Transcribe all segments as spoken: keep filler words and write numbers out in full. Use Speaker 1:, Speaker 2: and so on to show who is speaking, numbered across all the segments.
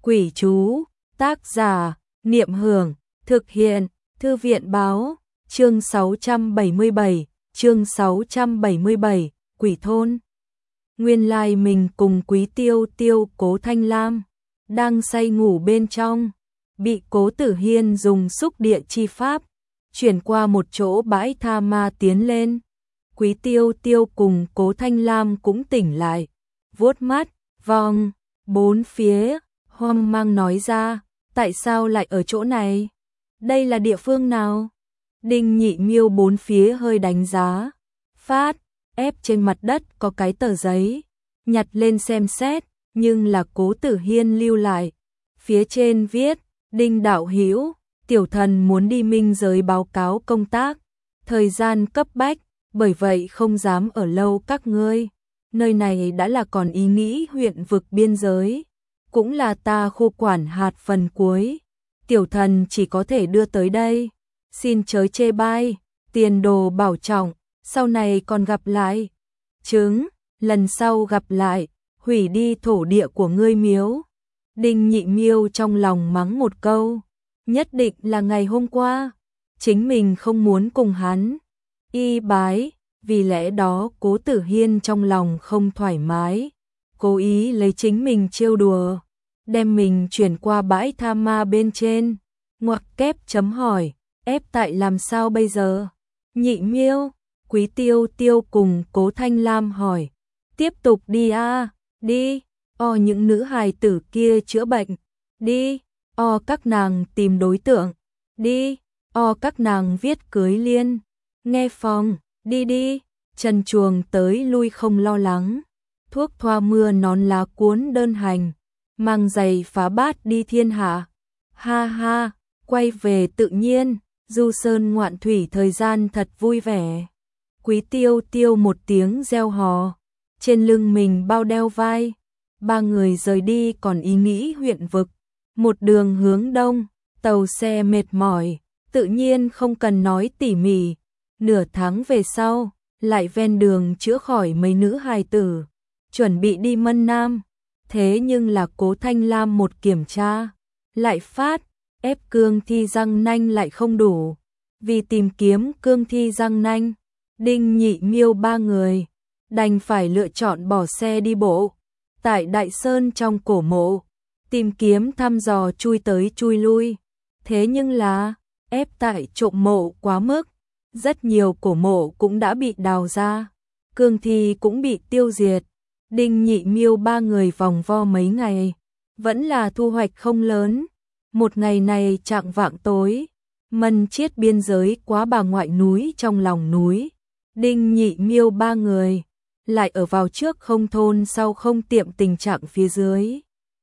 Speaker 1: Quỷ chú, tác giả, Niệm Hưởng, thực hiện, Thư viện Báo, chương sáu trăm bảy mươi bảy, chương sáu trăm bảy mươi bảy, Quỷ Thôn. Nguyên lai mình cùng Quý Tiêu Tiêu Cố Thanh Lam, đang say ngủ bên trong, bị Cố Tử Hiên dùng xúc địa chi pháp, chuyển qua một chỗ bãi tha ma tiến lên. Quý Tiêu Tiêu cùng Cố Thanh Lam cũng tỉnh lại, vuốt mắt, vòng, bốn phía, hoang mang nói ra, tại sao lại ở chỗ này? Đây là địa phương nào? Đinh Nhị Miêu bốn phía hơi đánh giá, phát, ép trên mặt đất có cái tờ giấy, nhặt lên xem xét, nhưng là Cố Tử Hiên lưu lại. Phía trên viết, Đinh đạo hữu, tiểu thần muốn đi minh giới báo cáo công tác, thời gian cấp bách, bởi vậy không dám ở lâu các ngươi. Nơi này đã là còn ý nghĩ huyện vực biên giới, cũng là ta khu quản hạt phần cuối. Tiểu thần chỉ có thể đưa tới đây, xin chớ chê bai, tiền đồ bảo trọng, sau này còn gặp lại. Chứng, lần sau gặp lại, hủy đi thổ địa của ngươi miếu. Đinh Nhị Miêu trong lòng mắng một câu, nhất định là ngày hôm qua, chính mình không muốn cùng hắn y bái, vì lẽ đó Cố Tử Hiên trong lòng không thoải mái, cố ý lấy chính mình trêu đùa, đem mình chuyển qua bãi tha ma bên trên, ngoặc kép chấm hỏi, ép tại làm sao bây giờ? Nhị Miêu, Quý Tiêu Tiêu cùng Cố Thanh Lam hỏi, tiếp tục đi a, à, đi, o những nữ hài tử kia chữa bệnh, đi, o các nàng tìm đối tượng, đi, o các nàng viết cưới liên, nghe phòng, đi đi, trần chuồng tới lui không lo lắng, thuốc thoa mưa nón lá cuốn đơn hành, mang giày phá bát đi thiên hạ, ha ha, quay về tự nhiên, du sơn ngoạn thủy thời gian thật vui vẻ. Quý Tiêu Tiêu một tiếng reo hò, trên lưng mình bao đeo vai, ba người rời đi còn ý nghĩ huyện vực, một đường hướng đông, tàu xe mệt mỏi, tự nhiên không cần nói tỉ mỉ, nửa tháng về sau, lại ven đường chữa khỏi mấy nữ hài tử, chuẩn bị đi Mân Nam, thế nhưng là Cố Thanh Lam một kiểm tra, lại phát, ép cương thi răng nanh lại không đủ, vì tìm kiếm cương thi răng nanh, Đinh Nhị Miêu ba người, đành phải lựa chọn bỏ xe đi bộ, tại Đại Sơn trong cổ mộ, tìm kiếm thăm dò chui tới chui lui, thế nhưng là, ép tại trộm mộ quá mức, rất nhiều cổ mộ cũng đã bị đào ra, cương thi cũng bị tiêu diệt, Đinh Nhị Miêu ba người vòng vo mấy ngày, vẫn là thu hoạch không lớn. Một ngày này chạng vạng tối, Mân Chiết biên giới quá bà ngoại núi trong lòng núi, Đinh Nhị Miêu ba người, lại ở vào trước không thôn sau không tiệm tình trạng phía dưới.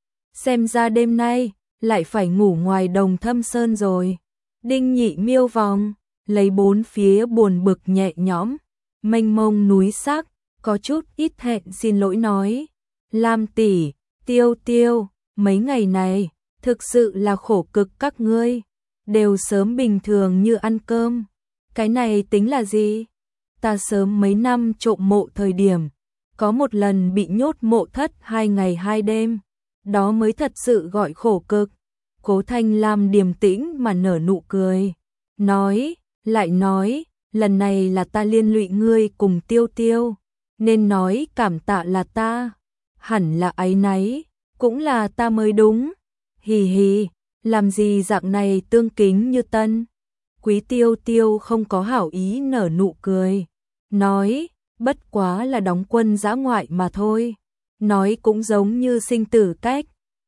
Speaker 1: Xem ra đêm nay, lại phải ngủ ngoài đồng thâm sơn rồi. Đinh Nhị Miêu vòng, lấy bốn phía buồn bực nhẹ nhõm, mênh mông núi sắc, có chút ít hẹn xin lỗi nói. Lam tỷ, Tiêu Tiêu, mấy ngày này, thực sự là khổ cực các ngươi, đều sớm bình thường như ăn cơm. Cái này tính là gì? Ta sớm mấy năm trộm mộ thời điểm, có một lần bị nhốt mộ thất hai ngày hai đêm, đó mới thật sự gọi khổ cực. Cố Thanh Lam điềm tĩnh mà nở nụ cười, nói, lại nói, lần này là ta liên lụy ngươi cùng Tiêu Tiêu, nên nói cảm tạ là ta, hẳn là áy náy, cũng là ta mới đúng. Hì hì, làm gì dạng này tương kính như tân. Quý Tiêu Tiêu không có hảo ý nở nụ cười, nói, bất quá là đóng quân dã ngoại mà thôi, nói cũng giống như sinh tử cách,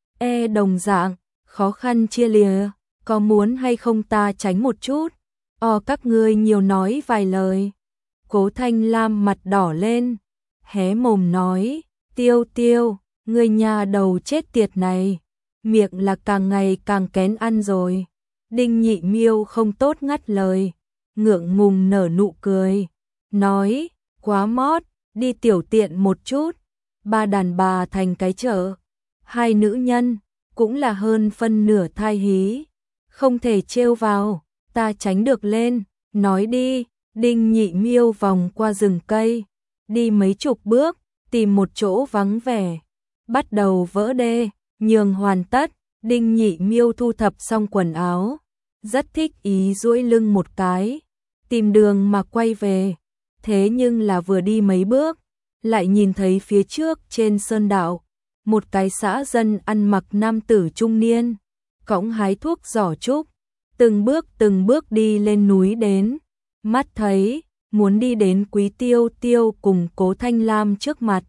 Speaker 1: e đồng dạng, khó khăn chia lìa, có muốn hay không ta tránh một chút, o các ngươi nhiều nói vài lời. Cố Thanh Lam mặt đỏ lên, hé mồm nói, Tiêu Tiêu, ngươi nhà đầu chết tiệt này, miệng là càng ngày càng kén ăn rồi. Đinh Nhị Miêu không tốt ngắt lời, ngượng ngùng nở nụ cười, nói, quá mót, đi tiểu tiện một chút, ba đàn bà thành cái chợ, hai nữ nhân, cũng là hơn phân nửa thai hí, không thể trêu vào, ta tránh được lên, nói đi. Đinh Nhị Miêu vòng qua rừng cây, đi mấy chục bước, tìm một chỗ vắng vẻ, bắt đầu vỡ đê, nhường hoàn tất, Đinh Nhị Miêu thu thập xong quần áo, rất thích ý duỗi lưng một cái, tìm đường mà quay về. Thế nhưng là vừa đi mấy bước, lại nhìn thấy phía trước trên sơn đạo, một cái xã dân ăn mặc nam tử trung niên, cõng hái thuốc giỏ trúc, từng bước từng bước đi lên núi đến. Mắt thấy, muốn đi đến Quý Tiêu Tiêu cùng Cố Thanh Lam trước mặt.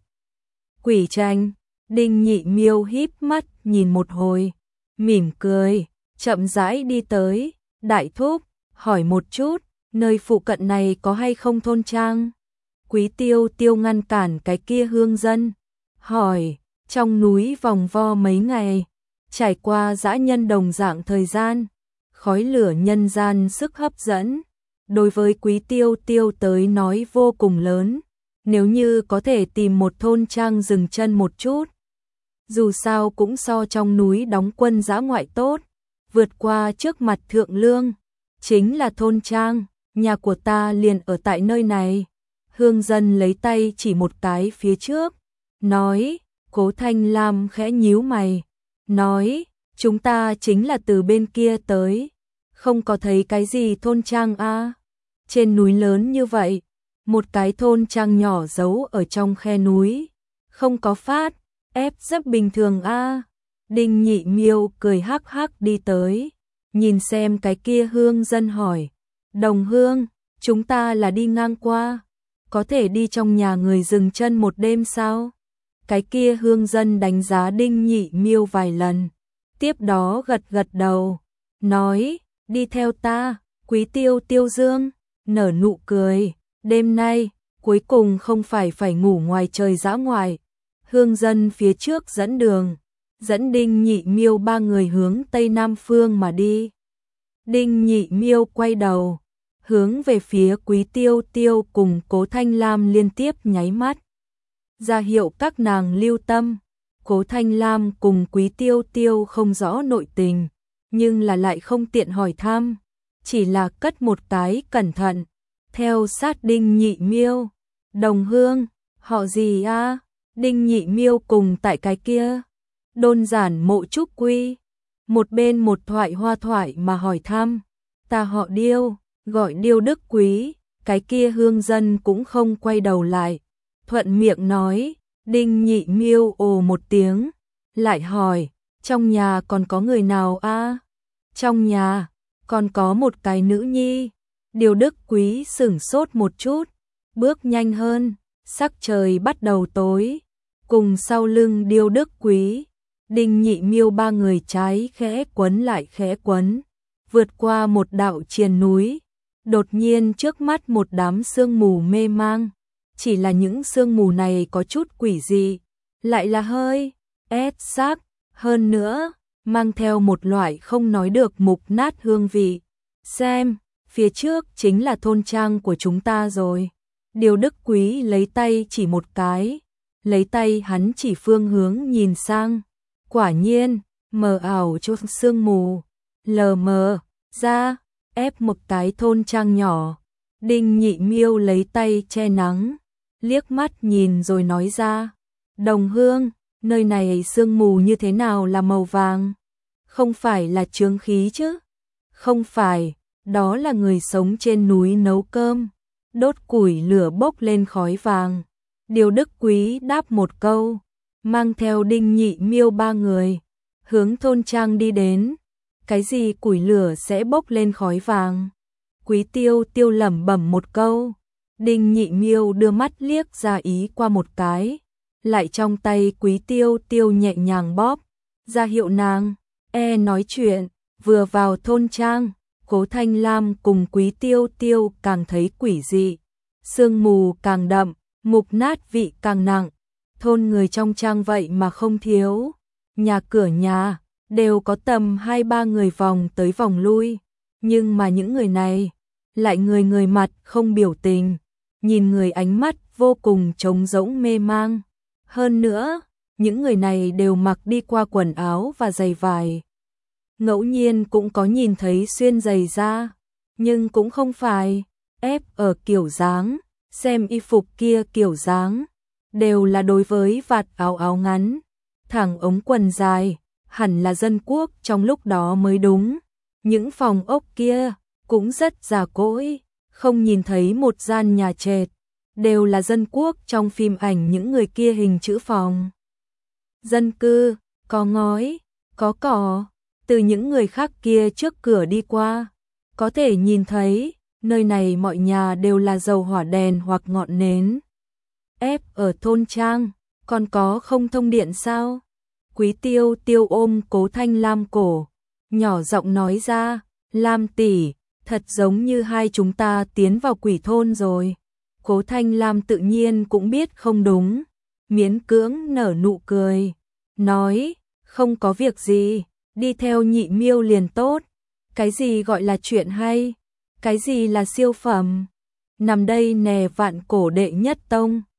Speaker 1: Quỷ tranh, Đinh Nhị Miêu híp mắt nhìn một hồi, mỉm cười, chậm rãi đi tới. Đại thúc, hỏi một chút, nơi phụ cận này có hay không thôn trang? Quý Tiêu Tiêu ngăn cản cái kia hương dân, hỏi, trong núi vòng vo mấy ngày, trải qua dã nhân đồng dạng thời gian, khói lửa nhân gian sức hấp dẫn, đối với Quý Tiêu Tiêu tới nói vô cùng lớn. Nếu như có thể tìm một thôn trang dừng chân một chút, dù sao cũng so trong núi đóng quân dã ngoại tốt. Vượt qua trước mặt Thượng Lương, chính là thôn trang, nhà của ta liền ở tại nơi này. Hương dân lấy tay chỉ một cái phía trước, nói. Cố Thanh Lam khẽ nhíu mày, nói, chúng ta chính là từ bên kia tới, không có thấy cái gì thôn trang a. À? Trên núi lớn như vậy, một cái thôn trang nhỏ giấu ở trong khe núi, không có phát, ép rất bình thường a. À? Đinh Nhị Miêu cười hắc hắc đi tới, nhìn xem cái kia hương dân hỏi, đồng hương, chúng ta là đi ngang qua, có thể đi trong nhà người dừng chân một đêm sao? Cái kia hương dân đánh giá Đinh Nhị Miêu vài lần, tiếp đó gật gật đầu, nói, đi theo ta. Quý Tiêu Tiêu dương, nở nụ cười, đêm nay, cuối cùng không phải phải ngủ ngoài trời dã ngoại. Hương dân phía trước dẫn đường, dẫn Đinh Nhị Miêu ba người hướng tây nam phương mà đi. Đinh Nhị Miêu quay đầu, hướng về phía Quý Tiêu Tiêu cùng Cố Thanh Lam liên tiếp nháy mắt, ra hiệu các nàng lưu tâm. Cố Thanh Lam cùng Quý Tiêu Tiêu không rõ nội tình, nhưng là lại không tiện hỏi thăm, chỉ là cất một cái cẩn thận, theo sát Đinh Nhị Miêu. Đồng hương, họ gì a? À? Đinh Nhị Miêu cùng tại cái kia Đôn Giản Mộ Trúc Quy, một bên một thoại hoa thoại mà hỏi thăm, ta họ Điêu, gọi Điêu Đức Quý. Cái kia hương dân cũng không quay đầu lại, thuận miệng nói. Đinh Nhị Miêu ồ một tiếng, lại hỏi, trong nhà còn có người nào a? À? Trong nhà, còn có một cái nữ nhi. Điêu Đức Quý sửng sốt một chút, bước nhanh hơn, sắc trời bắt đầu tối, cùng sau lưng Điêu Đức Quý, Đinh Nhị Miêu ba người trái khẽ quấn lại khẽ quấn, vượt qua một đạo triền núi, đột nhiên trước mắt một đám sương mù mê mang. Chỉ là những sương mù này có chút quỷ dị, lại là hơi ép xác, hơn nữa, mang theo một loại không nói được mục nát hương vị. Xem, phía trước chính là thôn trang của chúng ta rồi. Điêu Đức Quý lấy tay chỉ một cái, lấy tay hắn chỉ phương hướng nhìn sang. Quả nhiên, mờ ảo trong sương mù, lờ mờ, ra, ép một cái thôn trang nhỏ. Đinh Nhị Miêu lấy tay che nắng, liếc mắt nhìn rồi nói ra, đồng hương, nơi này sương mù như thế nào là màu vàng? Không phải là chướng khí chứ? Không phải, đó là người sống trên núi nấu cơm, đốt củi lửa bốc lên khói vàng. Điêu Đức Quý đáp một câu, mang theo Đinh Nhị Miêu ba người, hướng thôn trang đi đến. Cái gì củi lửa sẽ bốc lên khói vàng? Quý Tiêu Tiêu lẩm bẩm một câu. Đinh Nhị Miêu đưa mắt liếc ra ý qua một cái, lại trong tay Quý Tiêu Tiêu nhẹ nhàng bóp, ra hiệu nàng e nói chuyện. Vừa vào thôn trang, Cố Thanh Lam cùng Quý Tiêu Tiêu càng thấy quỷ dị, sương mù càng đậm, mục nát vị càng nặng. Thôn người trong trang vậy mà không thiếu, nhà cửa nhà đều có tầm hai ba người vòng tới vòng lui, nhưng mà những người này lại người người mặt không biểu tình, nhìn người ánh mắt vô cùng trống rỗng mê mang. Hơn nữa, những người này đều mặc đi qua quần áo và giày vải. Ngẫu nhiên cũng có nhìn thấy xuyên giày da, nhưng cũng không phải ép ở kiểu dáng, xem y phục kia kiểu dáng, đều là đối với vạt áo áo ngắn, thẳng ống quần dài, hẳn là dân quốc trong lúc đó mới đúng. Những phòng ốc kia cũng rất già cỗi, không nhìn thấy một gian nhà trệt, đều là dân quốc trong phim ảnh những người kia hình chữ phòng. Dân cư, có ngói, có cỏ, từ những người khác kia trước cửa đi qua, có thể nhìn thấy, nơi này mọi nhà đều là dầu hỏa đèn hoặc ngọn nến. Ép ở thôn trang, còn có không thông điện sao? Quý Tiêu Tiêu ôm Cố Thanh Lam cổ, nhỏ giọng nói ra, Lam tỷ, thật giống như hai chúng ta tiến vào quỷ thôn rồi. Cố Thanh Lam tự nhiên cũng biết không đúng, miễn cưỡng nở nụ cười, nói, không có việc gì, đi theo Nhị Miêu liền tốt. Cái gì gọi là chuyện hay? Cái gì là siêu phẩm? Nằm đây nè vạn cổ đệ nhất tông.